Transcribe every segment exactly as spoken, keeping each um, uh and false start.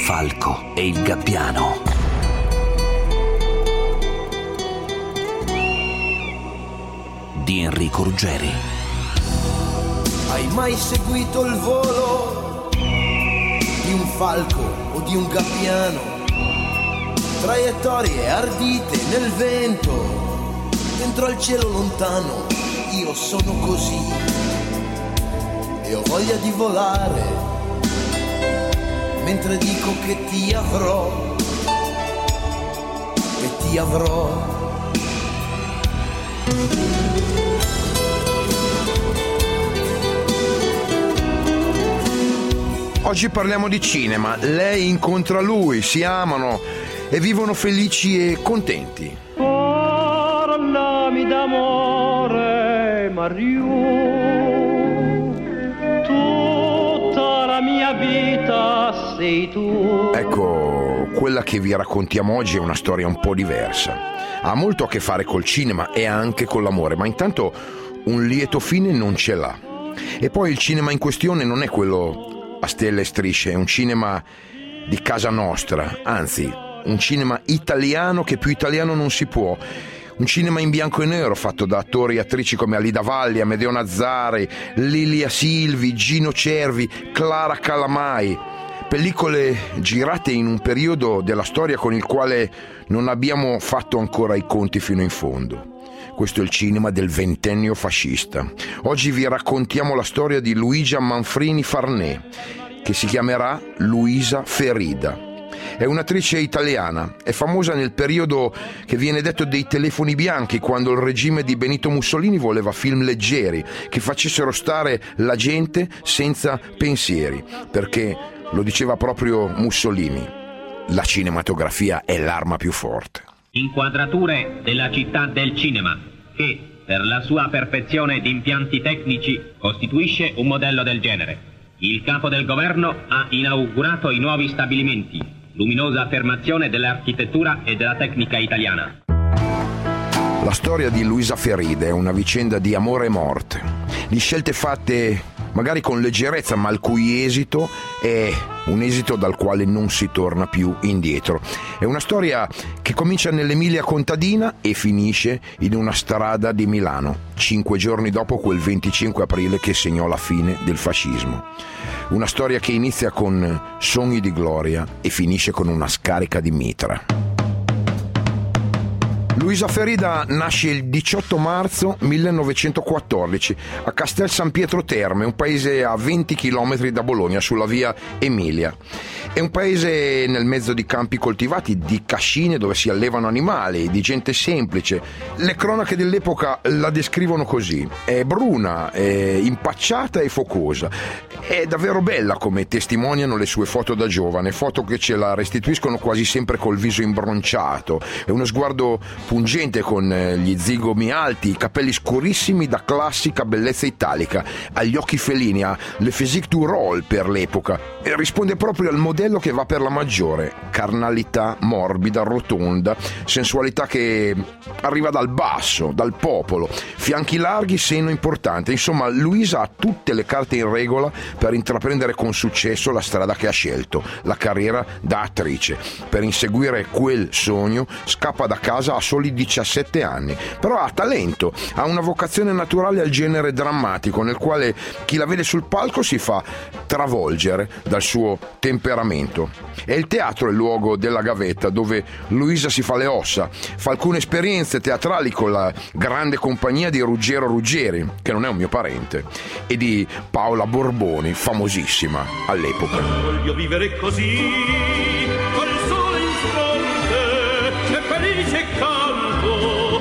Falco e il Gabbiano. Di Enrico Ruggeri. Hai mai seguito il volo di un falco o di un gabbiano? Traiettorie ardite nel vento, dentro al cielo lontano. Io sono così e ho voglia di volare, mentre dico che ti avrò e ti avrò. Oggi parliamo di cinema. Lei incontra lui, si amano e vivono felici e contenti. Parlami d'amore, Mariù, tutta la mia vita sei tu. Ecco, quella che vi raccontiamo oggi è una storia un po' diversa. Ha molto a che fare col cinema e anche con l'amore, ma intanto un lieto fine non ce l'ha. E poi il cinema in questione non è quello a stelle e strisce, è un cinema di casa nostra, anzi, un cinema italiano che più italiano non si può. Un cinema in bianco e nero fatto da attori e attrici come Alida Valli, Amedeo Nazzari, Lilia Silvi, Gino Cervi, Clara Calamai. Pellicole girate in un periodo della storia con il quale non abbiamo fatto ancora i conti fino in fondo. Questo è il cinema del ventennio fascista. Oggi vi raccontiamo la storia di Luigia Manfrini Farnè, che si chiamerà Luisa Ferida. È un'attrice italiana, è famosa nel periodo che viene detto dei telefoni bianchi, quando il regime di Benito Mussolini voleva film leggeri, che facessero stare la gente senza pensieri, perché, lo diceva proprio Mussolini, la cinematografia è l'arma più forte. Inquadrature della città del cinema, che, per la sua perfezione di impianti tecnici, costituisce un modello del genere. Il capo del governo ha inaugurato i nuovi stabilimenti, luminosa affermazione dell'architettura e della tecnica italiana. La storia di Luisa Ferida è una vicenda di amore e morte, di scelte fatte magari con leggerezza, ma il cui esito è un esito dal quale non si torna più indietro. È una storia che comincia nell'Emilia contadina e finisce in una strada di Milano, cinque giorni dopo quel venticinque aprile che segnò la fine del fascismo. Una storia che inizia con sogni di gloria e finisce con una scarica di mitra. Luisa Ferida nasce il diciotto marzo millenovecentoquattordici a Castel San Pietro Terme, un paese a venti chilometri da Bologna, sulla via Emilia. È un paese nel mezzo di campi coltivati, di cascine dove si allevano animali, di gente semplice. Le cronache dell'epoca la descrivono così: è bruna, è impacciata e focosa. È davvero bella, come testimoniano le sue foto da giovane, foto che ce la restituiscono quasi sempre col viso imbronciato. È uno sguardo pungente con gli zigomi alti, i capelli scurissimi da classica bellezza italica, ha gli occhi felini, ha le physique du rôle per l'epoca e risponde proprio al modello che va per la maggiore: carnalità morbida, rotonda, sensualità che arriva dal basso, dal popolo, fianchi larghi, seno importante. Insomma, Luisa ha tutte le carte in regola per intraprendere con successo la strada che ha scelto, la carriera da attrice. Per inseguire quel sogno scappa da casa a soli diciassette anni, però ha talento, ha una vocazione naturale al genere drammatico, nel quale chi la vede sul palco si fa travolgere dal suo temperamento. E il teatro è il luogo della gavetta dove Luisa si fa le ossa, fa alcune esperienze teatrali con la grande compagnia di Ruggero Ruggeri, che non è un mio parente, e di Paola Borboni, famosissima all'epoca. Voglio vivere così, col sole in fronte, e felice e canto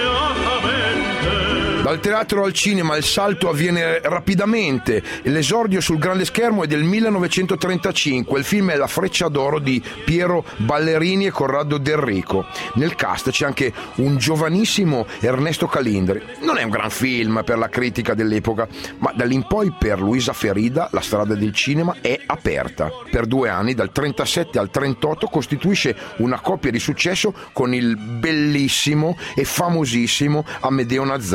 beatamente. Dal teatro al cinema il salto avviene rapidamente. L'esordio sul grande schermo è del millenovecentotrentacinque. Il film è La Freccia d'Oro di Piero Ballerini e Corrado Del Rico. Nel cast c'è anche un giovanissimo Ernesto Calindri. Non è un gran film per la critica dell'epoca, ma da lì in poi per Luisa Ferida la strada del cinema è aperta. Per due anni, dal trentasette al trentotto, costituisce una coppia di successo con il bellissimo e famosissimo Amedeo Nazzari,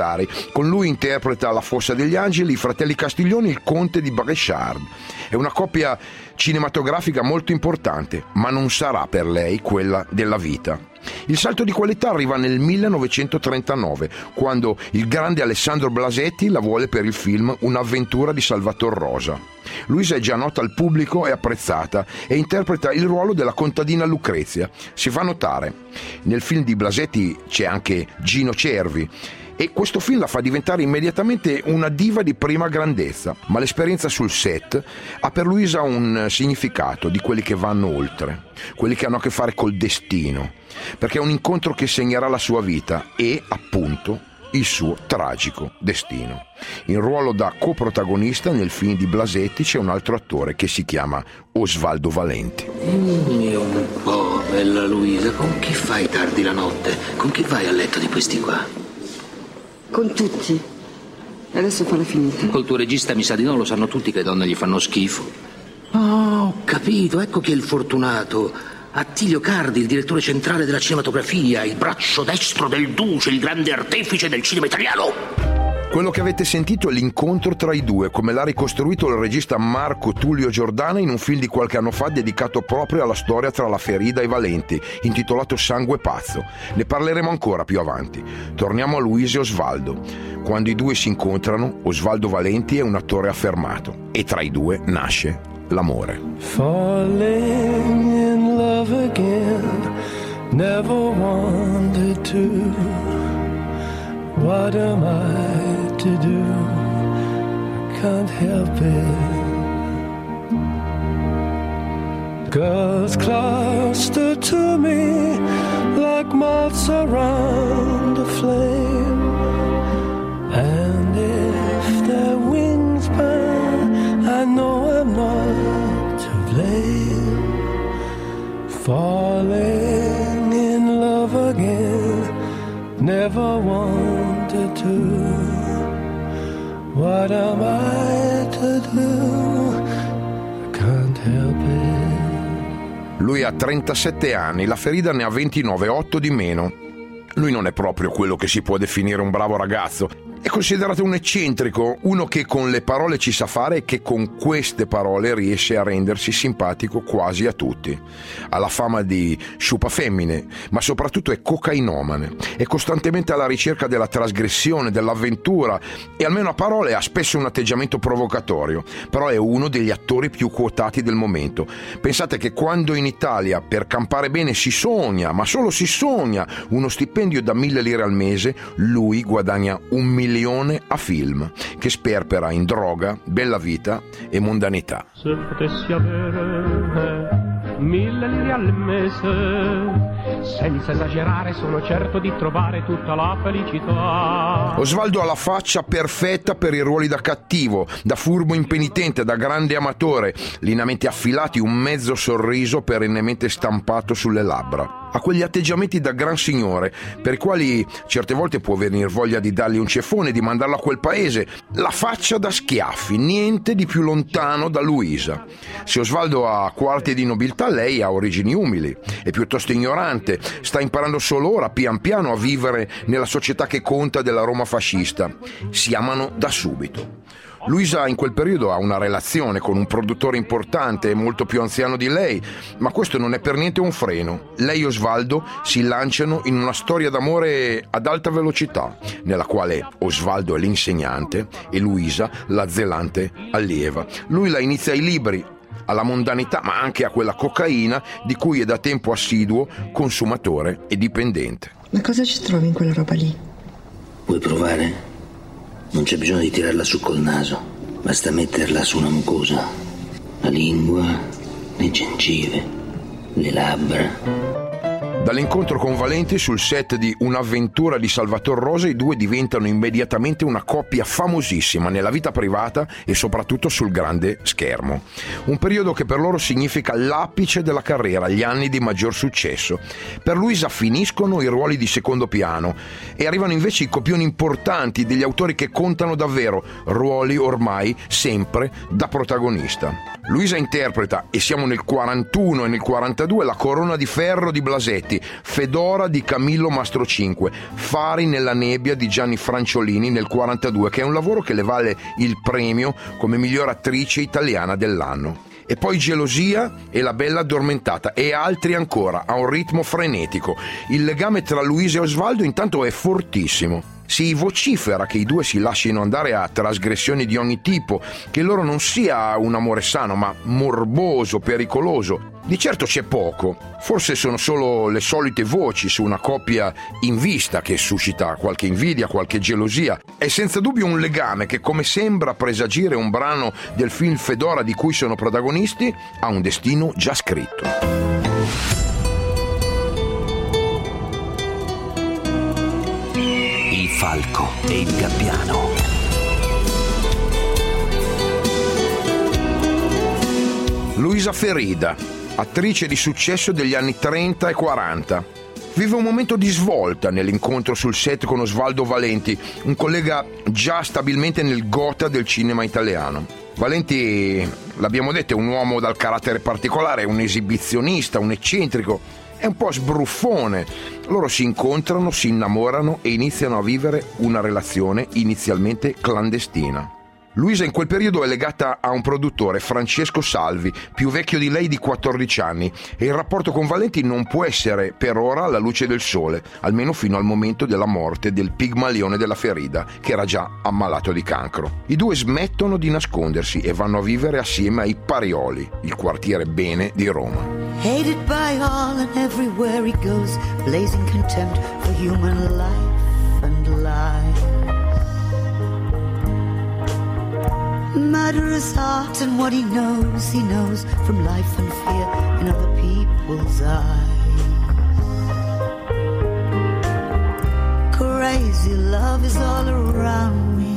Con lui interpreta La Fossa degli Angeli, i fratelli Castiglioni, il Conte di Bresciard. È una coppia cinematografica molto importante, ma non sarà per lei quella della vita. Il salto di qualità arriva nel millenovecentotrentanove, quando il grande Alessandro Blasetti la vuole per il film Un'avventura di Salvator Rosa. Luisa è già nota al pubblico e apprezzata e interpreta il ruolo della contadina Lucrezia. Si fa notare. Nel film di Blasetti c'è anche Gino Cervi, e questo film la fa diventare immediatamente una diva di prima grandezza, ma l'esperienza sul set ha per Luisa un significato di quelli che vanno oltre, quelli che hanno a che fare col destino, perché è un incontro che segnerà la sua vita e, appunto, il suo tragico destino. In ruolo da coprotagonista nel film di Blasetti c'è un altro attore che si chiama Osvaldo Valenti. Dimmi un po', bella Luisa, con chi fai tardi la notte? Con chi vai a letto di questi qua? Con tutti. E adesso fa la finita. Col tuo regista mi sa di no, lo sanno tutti che le donne gli fanno schifo. Oh, ho capito, ecco chi è il fortunato. Attilio Cardi, il direttore centrale della cinematografia, il braccio destro del Duce, il grande artefice del cinema italiano. Quello che avete sentito è l'incontro tra i due, come l'ha ricostruito il regista Marco Tullio Giordana in un film di qualche anno fa dedicato proprio alla storia tra la Ferida e Valenti, intitolato Sangue Pazzo. Ne parleremo ancora più avanti. Torniamo a Luisa e Osvaldo. Quando i due si incontrano, Osvaldo Valenti è un attore affermato e tra i due nasce l'amore. Falling in love again, never wanted to. What am I to do? I can't help it. Girls cluster to me like moths around a flame, and if their wings burn, I know I'm not to blame. Falling in love again, never wanted to. What am I to do? I can't help it. Lui ha trentasette anni, la Ferida ne ha ventinove, otto di meno. Lui non è proprio quello che si può definire un bravo ragazzo. È considerato un eccentrico, uno che con le parole ci sa fare e che con queste parole riesce a rendersi simpatico quasi a tutti. Ha la fama di sciupafemmine, ma soprattutto è cocainomane. È costantemente alla ricerca della trasgressione, dell'avventura e almeno a parole ha spesso un atteggiamento provocatorio, però è uno degli attori più quotati del momento. Pensate che quando in Italia per campare bene si sogna, ma solo si sogna, uno stipendio da mille lire al mese, lui guadagna un milione a film, che sperpera in droga, bella vita e mondanità. Se potessi avere mille lire al mese, senza esagerare sono certo di trovare tutta la felicità. Osvaldo ha la faccia perfetta per i ruoli da cattivo, da furbo impenitente, da grande amatore, lineamenti affilati, un mezzo sorriso perennemente stampato sulle labbra. Ha quegli atteggiamenti da gran signore, per i quali certe volte può venir voglia di dargli un ceffone, di mandarlo a quel paese. La faccia da schiaffi, niente di più lontano da Luisa. Se Osvaldo ha quarti di nobiltà, lei ha origini umili, è piuttosto ignorante, sta imparando solo ora, pian piano, a vivere nella società che conta della Roma fascista. Si amano da subito. Luisa in quel periodo ha una relazione con un produttore importante, molto più anziano di lei, ma questo non è per niente un freno. Lei e Osvaldo si lanciano in una storia d'amore ad alta velocità, nella quale Osvaldo è l'insegnante e Luisa la zelante allieva. Lui la inizia ai libri, alla mondanità, ma anche a quella cocaina di cui è da tempo assiduo consumatore e dipendente. Ma cosa ci trovi in quella roba lì? Vuoi provare? Non c'è bisogno di tirarla su col naso, basta metterla su una mucosa. La lingua, le gengive, le labbra. Dall'incontro con Valenti sul set di Un'avventura di Salvator Rosa i due diventano immediatamente una coppia famosissima nella vita privata e soprattutto sul grande schermo. Un periodo che per loro significa l'apice della carriera, gli anni di maggior successo. Per Luisa finiscono i ruoli di secondo piano e arrivano invece i copioni importanti degli autori che contano davvero, ruoli ormai sempre da protagonista. Luisa interpreta, e siamo nel quarantuno e nel quarantadue, la Corona di ferro di Blasetti, Fedora di Camillo Mastrocinque, Fari nella nebbia di Gianni Franciolini nel quarantadue, che è un lavoro che le vale il premio come miglior attrice italiana dell'anno. E poi Gelosia e La bella addormentata e altri ancora, a un ritmo frenetico. Il legame tra Luisa e Osvaldo intanto è fortissimo. Si vocifera che i due si lasciano andare a trasgressioni di ogni tipo, che loro non sia un amore sano, ma morboso, pericoloso. Di certo c'è poco, forse sono solo le solite voci su una coppia in vista che suscita qualche invidia, qualche gelosia. È senza dubbio un legame che, come sembra presagire un brano del film Fedora di cui sono protagonisti, ha un destino già scritto. Il falco e il gabbiano. Luisa Ferida, attrice di successo degli anni trenta e quaranta. Vive un momento di svolta nell'incontro sul set con Osvaldo Valenti, un collega già stabilmente nel gotha del cinema italiano. Valenti, l'abbiamo detto, è un uomo dal carattere particolare, un esibizionista, un eccentrico, è un po' sbruffone. Loro si incontrano, si innamorano e iniziano a vivere una relazione inizialmente clandestina. Luisa in quel periodo è legata a un produttore, Francesco Salvi, più vecchio di lei di quattordici anni, e il rapporto con Valenti non può essere per ora alla luce del sole, almeno fino al momento della morte del Pigmalione della Ferida, che era già ammalato di cancro. I due smettono di nascondersi e vanno a vivere assieme ai Parioli, il quartiere bene di Roma. Hated by all and everywhere he goes, blazing contempt for human life and life. Murderous heart and what he knows, he knows from life and fear in other people's eyes. Crazy love is all around me.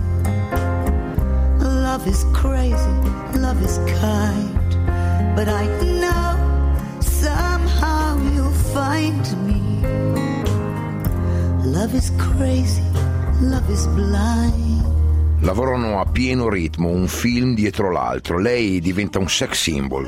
Love is crazy, love is kind, but I know somehow you'll find me. Love is crazy, love is blind. Lavorano a pieno ritmo, un film dietro l'altro. Lei diventa un sex symbol.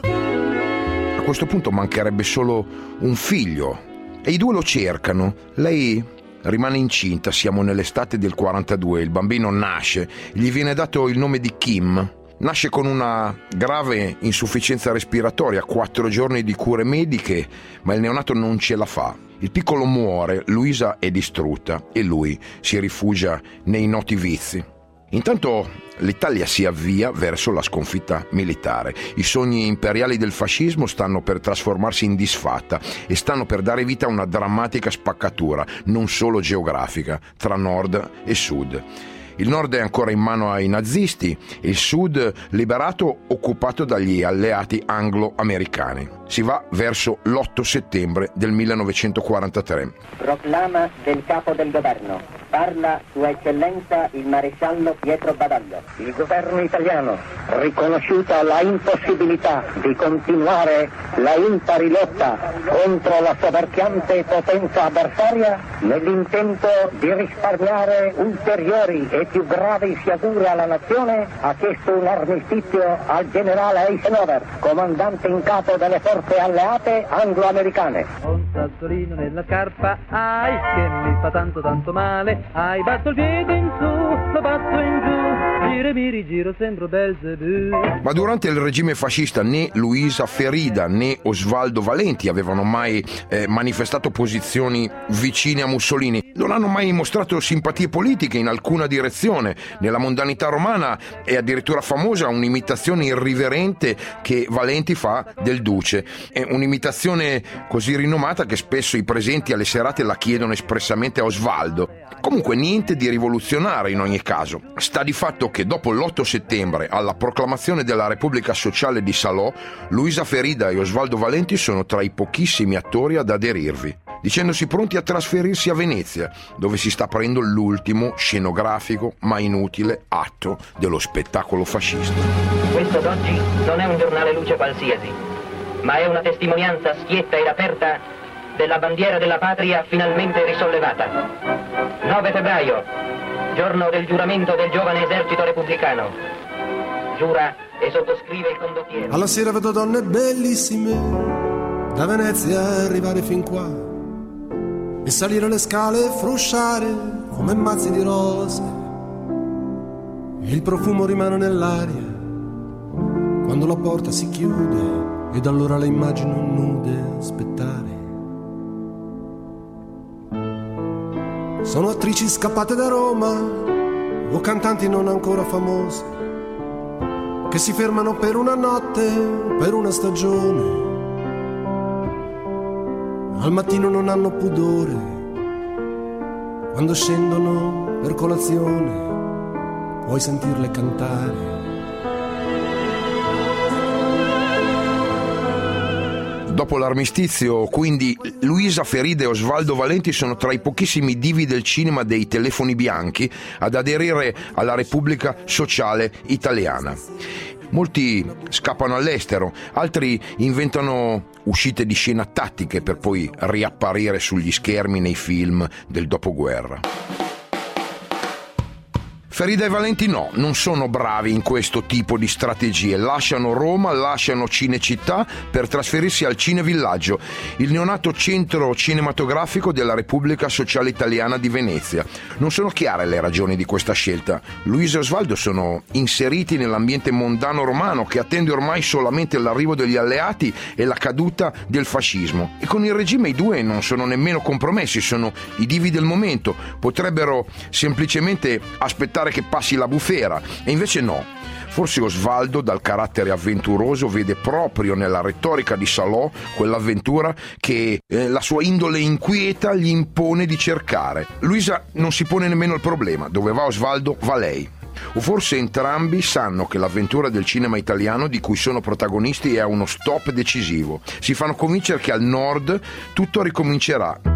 A questo punto mancherebbe solo un figlio e i due lo cercano. Lei rimane incinta, siamo nell'estate del quarantadue, il bambino nasce, gli viene dato il nome di Kim. Nasce con una grave insufficienza respiratoria, quattro giorni di cure mediche, ma il neonato non ce la fa. Il piccolo muore, Luisa è distrutta e lui si rifugia nei noti vizi. Intanto l'Italia si avvia verso la sconfitta militare. I sogni imperiali del fascismo stanno per trasformarsi in disfatta e stanno per dare vita a una drammatica spaccatura, non solo geografica, tra nord e sud. Il nord è ancora in mano ai nazisti e il sud liberato, occupato dagli alleati anglo-americani. Si va verso l'otto settembre del millenovecentoquarantatré. Proclama del capo del governo. Parla Sua Eccellenza il maresciallo Pietro Badoglio. Il governo italiano, riconosciuta la impossibilità di continuare la impari lotta contro la soverchiante potenza avversaria, nell'intento di risparmiare ulteriori e più gravi sciagure alla nazione, ha chiesto un armistizio al generale Eisenhower, comandante in capo delle forze alleate anglo-americane. Un sassolino nella scarpa, ai che mi fa tanto tanto male, ai batto il piede in su, lo batto in giù, giro mi rigiro, sembro Belzebù. Ma durante il regime fascista né Luisa Ferida né Osvaldo Valenti avevano mai eh, manifestato posizioni vicine a Mussolini. Non hanno mai mostrato simpatie politiche in alcuna direzione. Nella mondanità romana è addirittura famosa un'imitazione irriverente che Valenti fa del duce. È un'imitazione così rinomata che spesso i presenti alle serate la chiedono espressamente a Osvaldo. Comunque niente di rivoluzionario in ogni caso. Sta di fatto che dopo l'otto settembre, alla proclamazione della Repubblica Sociale di Salò, Luisa Ferida e Osvaldo Valenti sono tra i pochissimi attori ad aderirvi, dicendosi pronti a trasferirsi a Venezia, dove si sta aprendo l'ultimo scenografico ma inutile atto dello spettacolo fascista. Questo d'oggi non è un giornale luce qualsiasi, ma è una testimonianza schietta ed aperta della bandiera della patria finalmente risollevata. nove febbraio, giorno del giuramento del giovane esercito repubblicano. giura e sottoscrive il condottiero. Alla sera vedo donne bellissime da Venezia arrivare fin qua e salire le scale e frusciare come mazzi di rose. E il profumo rimane nell'aria quando la porta si chiude ed allora le immagino nude aspettare. Sono attrici scappate da Roma o cantanti non ancora famose che si fermano per una notte, per una stagione. Al mattino non hanno pudore quando scendono per colazione, puoi sentirle cantare. Dopo l'armistizio, quindi, Luisa Ferida e Osvaldo Valenti sono tra i pochissimi divi del cinema dei telefoni bianchi ad aderire alla Repubblica Sociale Italiana. Molti scappano all'estero, altri inventano uscite di scena tattiche per poi riapparire sugli schermi nei film del dopoguerra. Ferida e Valenti no, non sono bravi in questo tipo di strategie. Lasciano Roma, lasciano Cinecittà per trasferirsi al Cinevillaggio, il neonato centro cinematografico della Repubblica Sociale Italiana di Venezia. Non sono chiare le ragioni di questa scelta. Luisa e Osvaldo sono inseriti nell'ambiente mondano romano che attende ormai solamente l'arrivo degli alleati e la caduta del fascismo. E con il regime i due non sono nemmeno compromessi, sono i divi del momento. Potrebbero semplicemente aspettare che passi la bufera, e invece no. Forse Osvaldo, dal carattere avventuroso, vede proprio nella retorica di Salò quell'avventura che eh, la sua indole inquieta gli impone di cercare. Luisa non si pone nemmeno il problema: dove va Osvaldo va lei. O forse entrambi sanno che l'avventura del cinema italiano di cui sono protagonisti è a uno stop decisivo. Si fanno convincere che al nord tutto ricomincerà.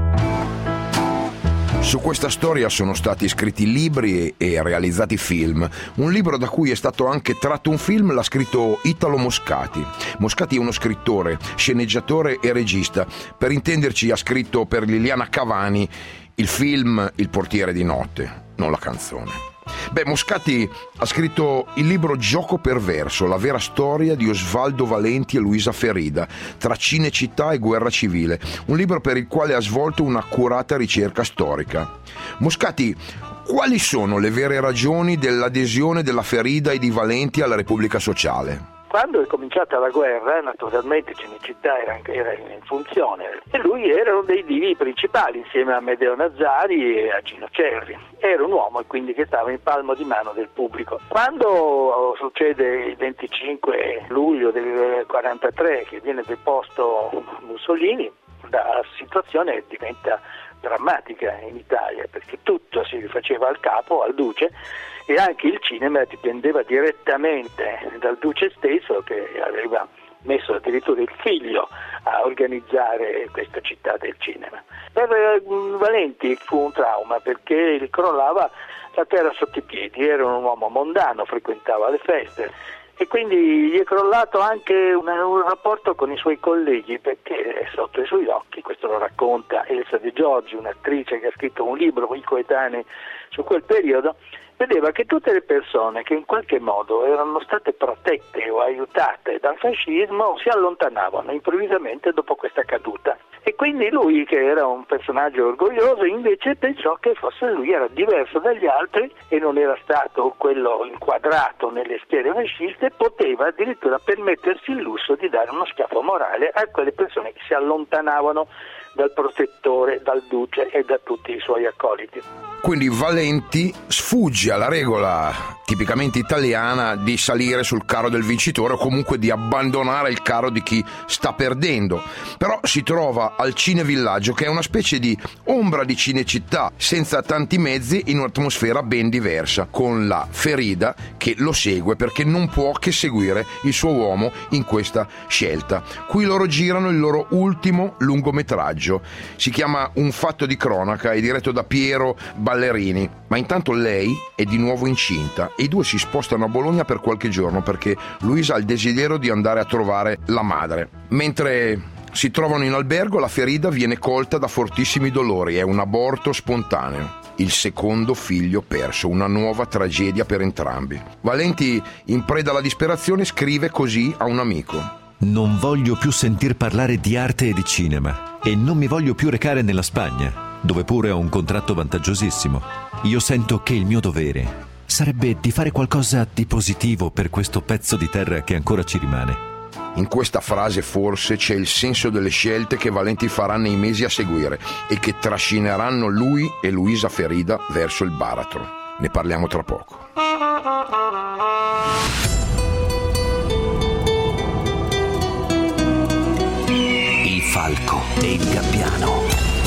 Su questa storia sono stati scritti libri e realizzati film. Un libro da cui è stato anche tratto un film l'ha scritto Italo Moscati. Moscati è uno scrittore, sceneggiatore e regista. Per intenderci, ha scritto per Liliana Cavani il film Il portiere di notte, non la canzone. Beh, Moscati ha scritto il libro Gioco perverso, la vera storia di Osvaldo Valenti e Luisa Ferida, tra Cinecittà e guerra civile, un libro per il quale ha svolto un'accurata ricerca storica. Moscati, quali sono le vere ragioni dell'adesione della Ferida e di Valenti alla Repubblica Sociale? Quando è cominciata la guerra, naturalmente Cinecittà era, era in funzione e lui era uno dei divi principali insieme a Amedeo Nazzari e a Gino Cerri. Era un uomo quindi che stava in palmo di mano del pubblico. Quando succede il venticinque luglio del quarantatré che viene deposto Mussolini, la situazione diventa drammatica in Italia, perché tutto si rifaceva al capo, al duce, e anche il cinema dipendeva direttamente dal duce stesso, che aveva messo addirittura il figlio a organizzare questa città del cinema. Per Valenti fu un trauma, perché gli crollava la terra sotto i piedi. Era un uomo mondano, frequentava le feste e quindi gli è crollato anche un, un rapporto con i suoi colleghi, perché sotto i suoi occhi, questo lo racconta Elsa De Giorgi, un'attrice che ha scritto un libro con i coetanei su quel periodo, vedeva che tutte le persone che in qualche modo erano state protette o aiutate dal fascismo si allontanavano improvvisamente dopo questa caduta. E quindi lui, che era un personaggio orgoglioso, invece pensò che forse lui era diverso dagli altri e non era stato quello inquadrato nelle schiere fasciste, poteva addirittura permettersi il lusso di dare uno schiaffo morale a quelle persone che si allontanavano dal protettore, dal duce e da tutti i suoi accoliti. Quindi Valenti sfugge alla regola tipicamente italiana di salire sul carro del vincitore o comunque di abbandonare il carro di chi sta perdendo. Però si trova al Cinevillaggio, che è una specie di ombra di Cinecittà, senza tanti mezzi, in un'atmosfera ben diversa, con la Ferida che lo segue perché non può che seguire il suo uomo in questa scelta. Qui loro girano il loro ultimo lungometraggio. Si chiama Un fatto di cronaca, è diretto da Piero Ballerini, ma intanto lei è di nuovo incinta e i due si spostano a Bologna per qualche giorno perché Luisa ha il desiderio di andare a trovare la madre. Mentre si trovano in albergo, la Ferida viene colta da fortissimi dolori, è un aborto spontaneo. il secondo figlio perso, una nuova tragedia per entrambi. Valenti, in preda alla disperazione, scrive così a un amico: non voglio più sentir parlare di arte e di cinema e non mi voglio più recare nella Spagna, dove pure ho un contratto vantaggiosissimo. Io sento che il mio dovere sarebbe di fare qualcosa di positivo per questo pezzo di terra che ancora ci rimane. In questa frase forse c'è il senso delle scelte che Valenti farà nei mesi a seguire e che trascineranno lui e Luisa Ferida verso il baratro. Ne parliamo tra poco. Il falco e il gabbiano.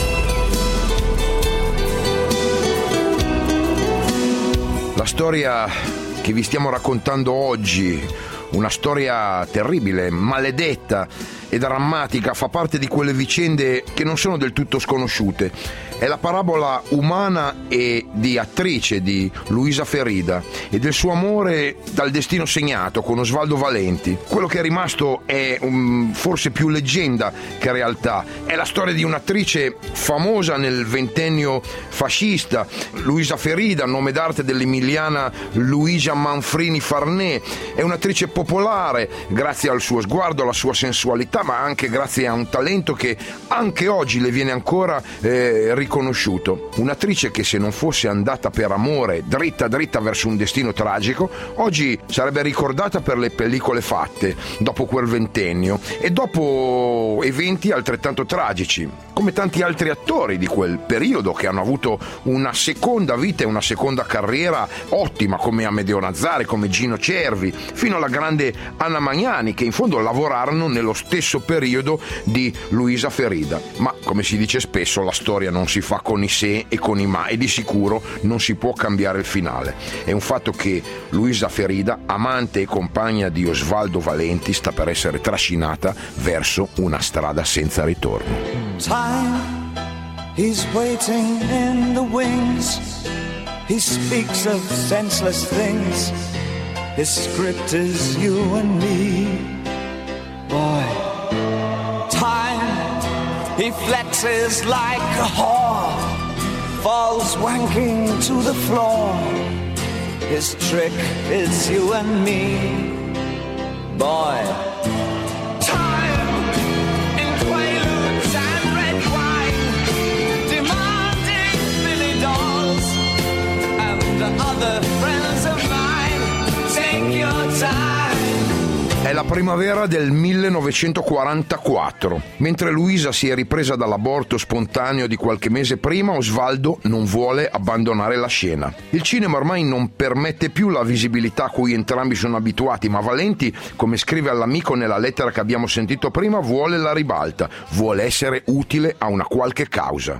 La storia che vi stiamo raccontando oggi, una storia terribile, maledetta e drammatica, fa parte di quelle vicende che non sono del tutto sconosciute. È la parabola umana e di attrice di Luisa Ferida e del suo amore dal destino segnato con Osvaldo Valenti. Quello che è rimasto è um, forse più leggenda che realtà. È la storia di un'attrice famosa nel ventennio fascista, Luisa Ferida, nome d'arte dell'emiliana Luigia Manfrini Farnè. È un'attrice popolare grazie al suo sguardo, alla sua sensualità, ma anche grazie a un talento che anche oggi le viene ancora eh, riconosciuto. Un'attrice che, se non fosse andata per amore dritta dritta verso un destino tragico, oggi sarebbe ricordata per le pellicole fatte dopo quel ventennio e dopo eventi altrettanto tragici, come tanti altri attori di quel periodo che hanno avuto una seconda vita e una seconda carriera ottima, come Amedeo Nazzari, come Gino Cervi, fino alla grande Anna Magnani, che in fondo lavorarono nello stesso periodo di Luisa Ferida. Ma, come si dice spesso, la storia non si fa con i se e con i ma, e di sicuro non si può cambiare il finale. È un fatto che Luisa Ferida, amante e compagna di Osvaldo Valenti, sta per essere trascinata verso una strada senza ritorno. Time, he's waiting in the wings. He speaks of senseless things. His script is you and me. Boy, time, he flexes like a whore, falls wanking to the floor. His trick is you and me. Boy, time, in quaaludes and red wine, demanding Billy dolls and other friends of mine. Take your time. È la primavera del millenovecentoquarantaquattro. Mentre Luisa si è ripresa dall'aborto spontaneo di qualche mese prima, Osvaldo non vuole abbandonare la scena. Il cinema ormai non permette più la visibilità a cui entrambi sono abituati, ma Valenti, come scrive all'amico nella lettera che abbiamo sentito prima, vuole la ribalta, vuole essere utile a una qualche causa.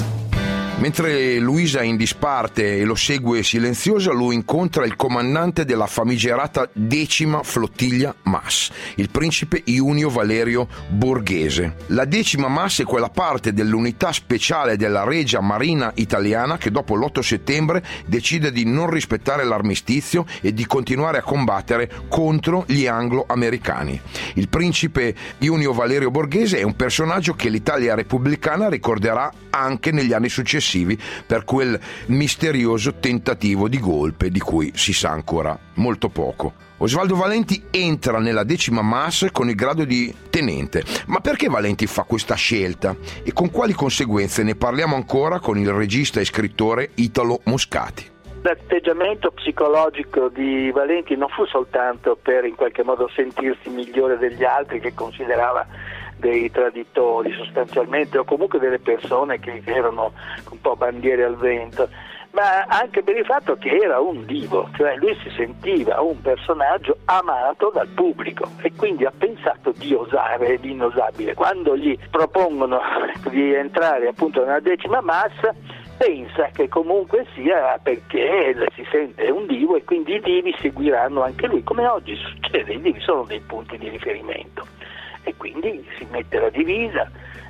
Mentre Luisa è in disparte e lo segue silenziosa, lui incontra il comandante della famigerata decima flottiglia M A S, il principe Junio Valerio Borghese. La decima M A S è quella parte dell'unità speciale della Regia Marina italiana che dopo l'otto settembre decide di non rispettare l'armistizio e di continuare a combattere contro gli anglo-americani. Il principe Junio Valerio Borghese è un personaggio che l'Italia repubblicana ricorderà anche negli anni successivi per quel misterioso tentativo di golpe di cui si sa ancora molto poco. Osvaldo Valenti entra nella decima M A S con il grado di tenente. Ma perché Valenti fa questa scelta? E con quali conseguenze? Ne parliamo ancora con il regista e scrittore Italo Moscati. L'atteggiamento psicologico di Valenti non fu soltanto per in qualche modo sentirsi migliore degli altri, che considerava dei traditori sostanzialmente, o comunque delle persone che erano un po' bandiere al vento, ma anche per il fatto che era un divo, cioè lui si sentiva un personaggio amato dal pubblico e quindi ha pensato di osare l'inosabile. Quando gli propongono di entrare appunto nella decima M A S, pensa che comunque sia perché si sente un divo e quindi i divi seguiranno anche lui, come oggi succede. I divi sono dei punti di riferimento e quindi si mette la divisa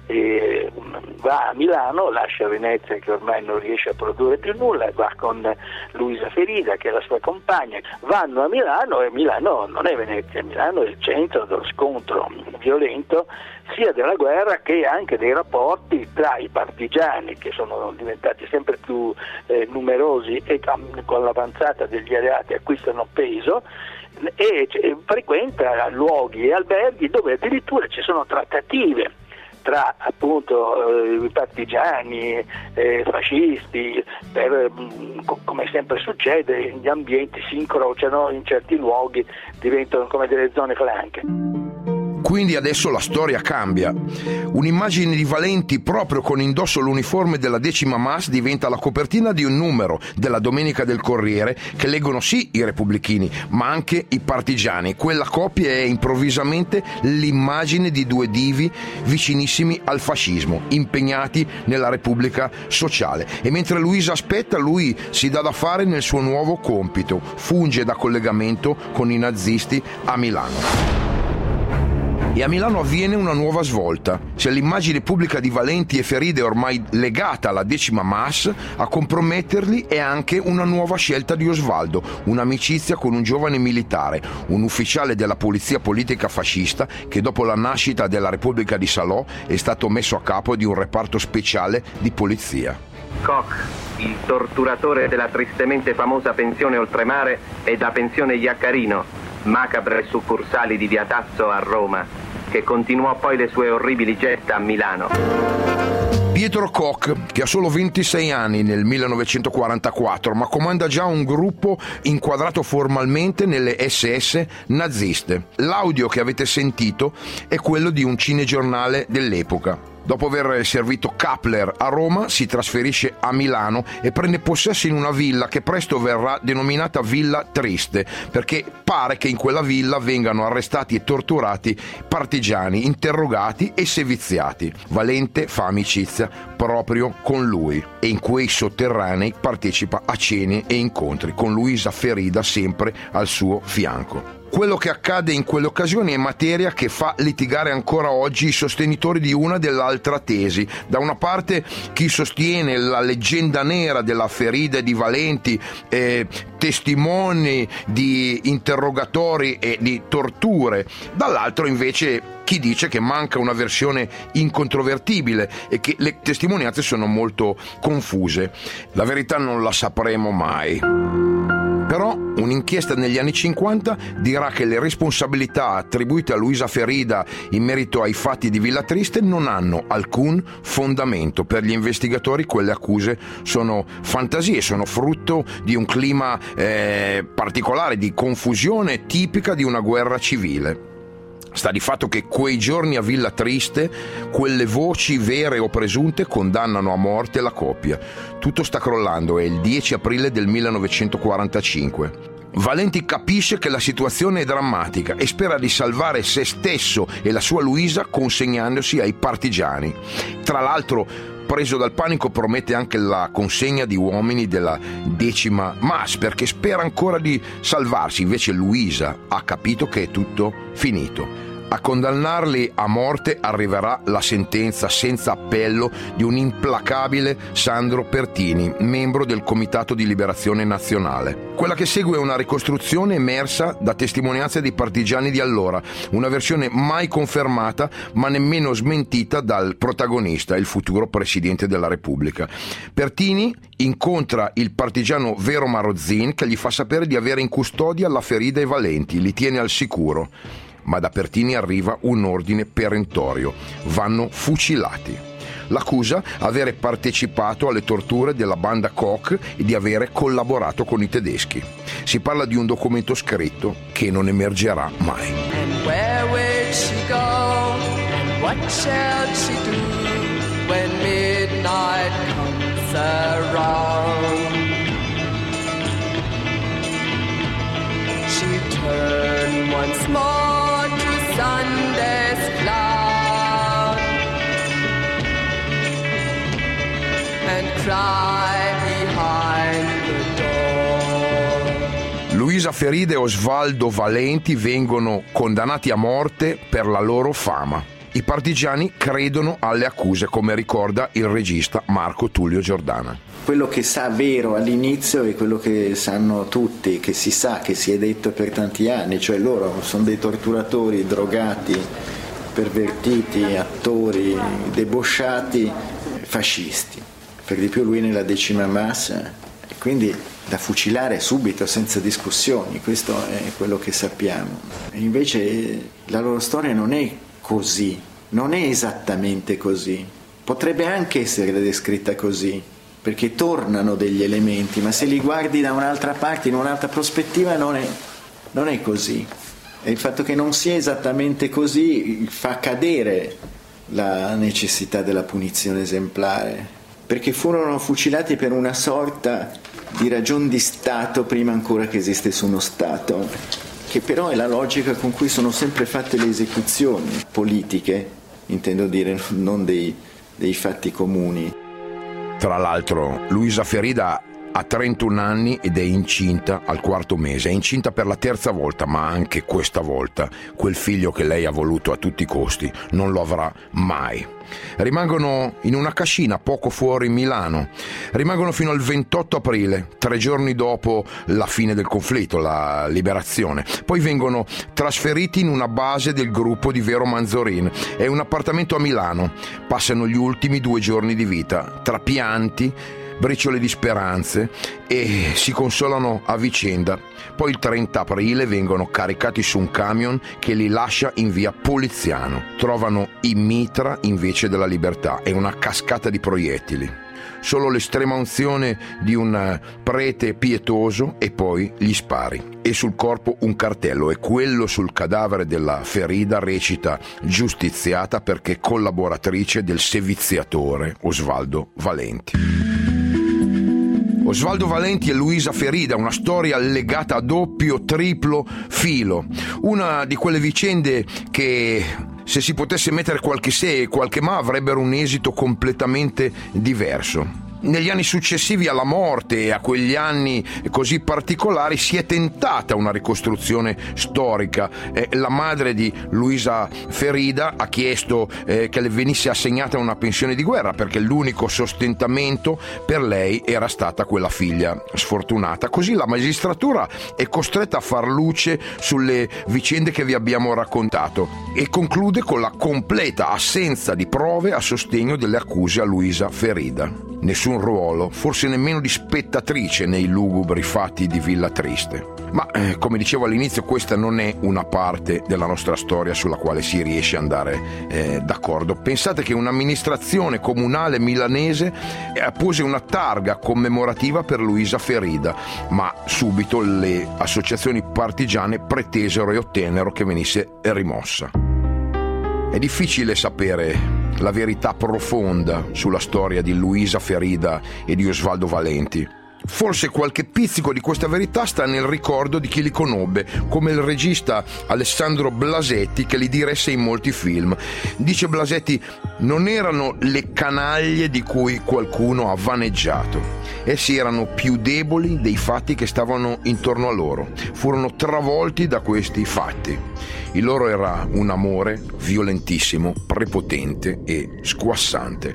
eh, va a Milano, lascia Venezia che ormai non riesce a produrre più nulla, va con Luisa Ferida che è la sua compagna, vanno a Milano e Milano non è Venezia, Milano è il centro dello scontro violento sia della guerra che anche dei rapporti tra i partigiani, che sono diventati sempre più eh, numerosi e con l'avanzata degli alleati acquistano peso, e frequenta luoghi e alberghi dove addirittura ci sono trattative tra appunto eh, i partigiani, eh, fascisti, per, co- come sempre succede, gli ambienti si incrociano in certi luoghi, diventano come delle zone franche. Quindi adesso la storia cambia. Un'immagine di Valenti proprio con indosso l'uniforme della decima M A S diventa la copertina di un numero della Domenica del Corriere che leggono sì i repubblichini, ma anche i partigiani. Quella coppia è improvvisamente l'immagine di due divi vicinissimi al fascismo, impegnati nella Repubblica Sociale. E mentre Luisa aspetta, lui si dà da fare nel suo nuovo compito, funge da collegamento con i nazisti a Milano. E a Milano avviene una nuova svolta. Se l'immagine pubblica di Valenti e Ferida è ormai legata alla decima M A S, a comprometterli è anche una nuova scelta di Osvaldo, un'amicizia con un giovane militare, un ufficiale della polizia politica fascista che dopo la nascita della Repubblica di Salò è stato messo a capo di un reparto speciale di polizia. Koch, il torturatore della tristemente famosa pensione Oltremare e da pensione Iaccarino, macabre succursali di Via Tasso a Roma, che continuò poi le sue orribili gesta a Milano. Pietro Koch, che ha solo ventisei anni nel millenovecentoquarantaquattro, ma comanda già un gruppo inquadrato formalmente nelle S S naziste. L'audio che avete sentito è quello di un cinegiornale dell'epoca. Dopo aver servito Kappler a Roma, si trasferisce a Milano e prende possesso in una villa che presto verrà denominata Villa Triste, perché pare che in quella villa vengano arrestati e torturati partigiani, interrogati e seviziati. Valente fa amicizia proprio con lui e in quei sotterranei partecipa a cene e incontri con Luisa Ferida sempre al suo fianco. Quello che accade in quelle occasioni è materia che fa litigare ancora oggi i sostenitori di una e dell'altra tesi. Da una parte chi sostiene la leggenda nera della Ferida e di Valenti, eh, testimoni di interrogatori e di torture, dall'altro invece chi dice che manca una versione incontrovertibile e che le testimonianze sono molto confuse. La verità non la sapremo mai. Però un'inchiesta negli anni cinquanta dirà che le responsabilità attribuite a Luisa Ferida in merito ai fatti di Villa Triste non hanno alcun fondamento. Per gli investigatori quelle accuse sono fantasie, sono frutto di un clima eh, particolare di confusione tipica di una guerra civile. Sta di fatto che quei giorni a Villa Triste quelle voci vere o presunte condannano a morte la coppia. Tutto sta crollando, è il dieci aprile del millenovecentoquarantacinque. Valenti capisce che la situazione è drammatica e spera di salvare se stesso e la sua Luisa consegnandosi ai partigiani. Tra l'altro, preso dal panico, promette anche la consegna di uomini della decima M A S perché spera ancora di salvarsi. Invece Luisa ha capito che è tutto finito. A condannarli a morte arriverà la sentenza senza appello di un implacabile Sandro Pertini, membro del Comitato di Liberazione Nazionale. Quella che segue è una ricostruzione emersa da testimonianze dei partigiani di allora, una versione mai confermata ma nemmeno smentita dal protagonista, il futuro Presidente della Repubblica. Pertini incontra il partigiano Vero Marozzin che gli fa sapere di avere in custodia la Ferida e Valenti, li tiene al sicuro. Ma da Pertini arriva un ordine perentorio: vanno fucilati. L'accusa: avere partecipato alle torture della banda Koch e di avere collaborato con i tedeschi. Si parla di un documento scritto che non emergerà mai. And where will she go? And what shall she do when midnight comes around? She turned once more to Sunday's cloud and cry behind the door. Luisa Ferida e Osvaldo Valenti vengono condannati a morte per la loro fama. I partigiani credono alle accuse, come ricorda il regista Marco Tullio Giordana. Quello che sa vero all'inizio è quello che sanno tutti, che si sa, che si è detto per tanti anni, cioè loro sono dei torturatori, drogati, pervertiti, attori, debosciati, fascisti. Per di più lui nella decima massa, quindi da fucilare subito, senza discussioni, questo è quello che sappiamo. E invece la loro storia non è così, non è esattamente così. Potrebbe anche essere descritta così, perché tornano degli elementi, ma se li guardi da un'altra parte, in un'altra prospettiva, non è, non è così. E il fatto che non sia esattamente così fa cadere la necessità della punizione esemplare, perché furono fucilati per una sorta di ragion di Stato prima ancora che esistesse uno Stato, che però è la logica con cui sono sempre fatte le esecuzioni politiche, intendo dire, non dei, dei fatti comuni. Tra l'altro Luisa Ferida ha trentuno anni ed è incinta al quarto mese, è incinta per la terza volta, ma anche questa volta quel figlio che lei ha voluto a tutti i costi non lo avrà mai. Rimangono in una cascina poco fuori Milano, rimangono fino al ventotto aprile, tre giorni dopo la fine del conflitto, la liberazione. Poi vengono trasferiti in una base del gruppo di Vero Manzorin, è un appartamento a Milano. Passano gli ultimi due giorni di vita tra pianti, briciole di speranze, e si consolano a vicenda. Poi il trenta aprile vengono caricati su un camion che li lascia in via Poliziano. Trovano i mitra invece della libertà e una cascata di proiettili. Solo l'estrema unzione di un prete pietoso e poi gli spari. E sul corpo un cartello, e quello sul cadavere della Ferida recita: giustiziata perché collaboratrice del seviziatore Osvaldo Valenti. Osvaldo Valenti e Luisa Ferida, una storia legata a doppio, triplo filo. Una di quelle vicende che, se si potesse mettere qualche se e qualche ma, avrebbero un esito completamente diverso. Negli anni successivi alla morte e a quegli anni così particolari si è tentata una ricostruzione storica. Eh, la madre di Luisa Ferida ha chiesto eh, che le venisse assegnata una pensione di guerra, perché l'unico sostentamento per lei era stata quella figlia sfortunata. Così la magistratura è costretta a far luce sulle vicende che vi abbiamo raccontato e conclude con la completa assenza di prove a sostegno delle accuse a Luisa Ferida. Nessun ruolo, forse nemmeno di spettatrice nei lugubri fatti di Villa Triste. Ma, eh, come dicevo all'inizio, questa non è una parte della nostra storia sulla quale si riesce ad andare eh, d'accordo. Pensate che un'amministrazione comunale milanese eh, pose una targa commemorativa per Luisa Ferida, ma subito le associazioni partigiane pretesero e ottennero che venisse rimossa. È difficile sapere la verità profonda sulla storia di Luisa Ferida e di Osvaldo Valenti. Forse qualche pizzico di questa verità sta nel ricordo di chi li conobbe, come il regista Alessandro Blasetti, che li diresse in molti film. Dice Blasetti: non erano le canaglie di cui qualcuno ha vaneggiato, essi erano più deboli dei fatti che stavano intorno a loro, furono travolti da questi fatti. Il loro era un amore violentissimo, prepotente e squassante.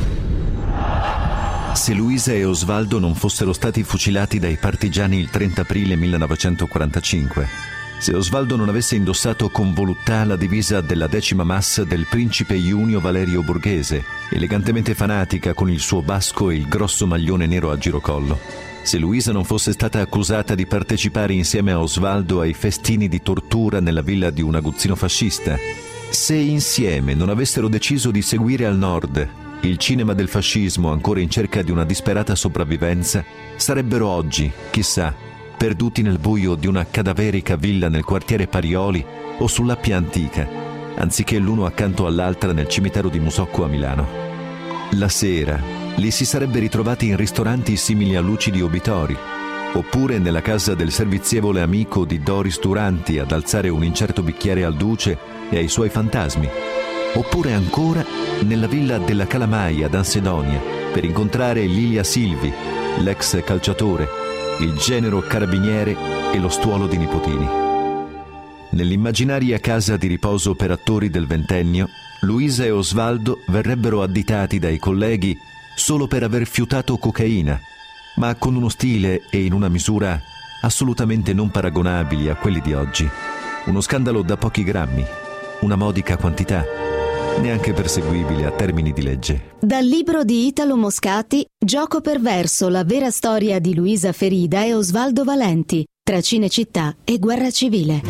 Se Luisa e Osvaldo non fossero stati fucilati dai partigiani il trenta aprile millenovecentoquarantacinque, se Osvaldo non avesse indossato con voluttà la divisa della decima massa del principe Junio Valerio Borghese, elegantemente fanatica con il suo basco e il grosso maglione nero a girocollo, se Luisa non fosse stata accusata di partecipare insieme a Osvaldo ai festini di tortura nella villa di un aguzzino fascista, se insieme non avessero deciso di seguire al nord il cinema del fascismo ancora in cerca di una disperata sopravvivenza, sarebbero oggi, chissà, perduti nel buio di una cadaverica villa nel quartiere Parioli o sull'Appia Antica, anziché l'uno accanto all'altra nel cimitero di Musocco a Milano. La sera li si sarebbe ritrovati in ristoranti simili a lucidi obitori, oppure nella casa del servizievole amico di Doris Duranti ad alzare un incerto bicchiere al duce e ai suoi fantasmi, oppure ancora nella villa della Calamai ad Ansedonia per incontrare Lilia Silvi, l'ex calciatore, il genero carabiniere e lo stuolo di nipotini. Nell'immaginaria casa di riposo per attori del ventennio Luisa e Osvaldo verrebbero additati dai colleghi solo per aver fiutato cocaina, ma con uno stile e in una misura assolutamente non paragonabili a quelli di oggi. Uno scandalo da pochi grammi, una modica quantità, neanche perseguibile a termini di legge. Dal libro di Italo Moscati, Gioco perverso, la vera storia di Luisa Ferida e Osvaldo Valenti, tra Cinecittà e Guerra Civile.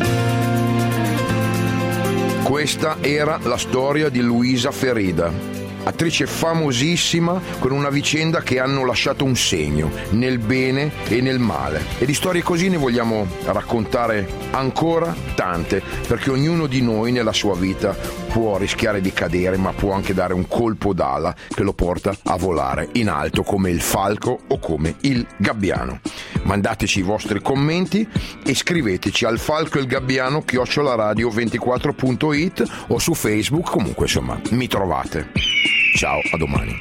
Questa era la storia di Luisa Ferida, attrice famosissima con una vicenda che hanno lasciato un segno nel bene e nel male. E di storie così ne vogliamo raccontare ancora tante, perché ognuno di noi nella sua vita può rischiare di cadere, ma può anche dare un colpo d'ala che lo porta a volare in alto come il falco o come il gabbiano. Mandateci i vostri commenti e scriveteci al falco e il gabbiano chiocciola radio ventiquattro punto it o su Facebook, comunque insomma mi trovate. Ciao, a domani.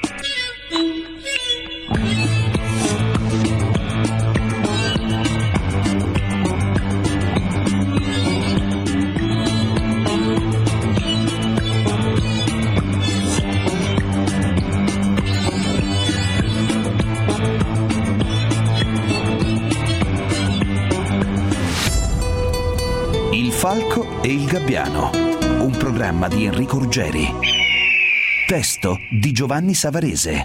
Il falco e il gabbiano, un programma di Enrico Ruggeri. Testo di Giovanni Savarese.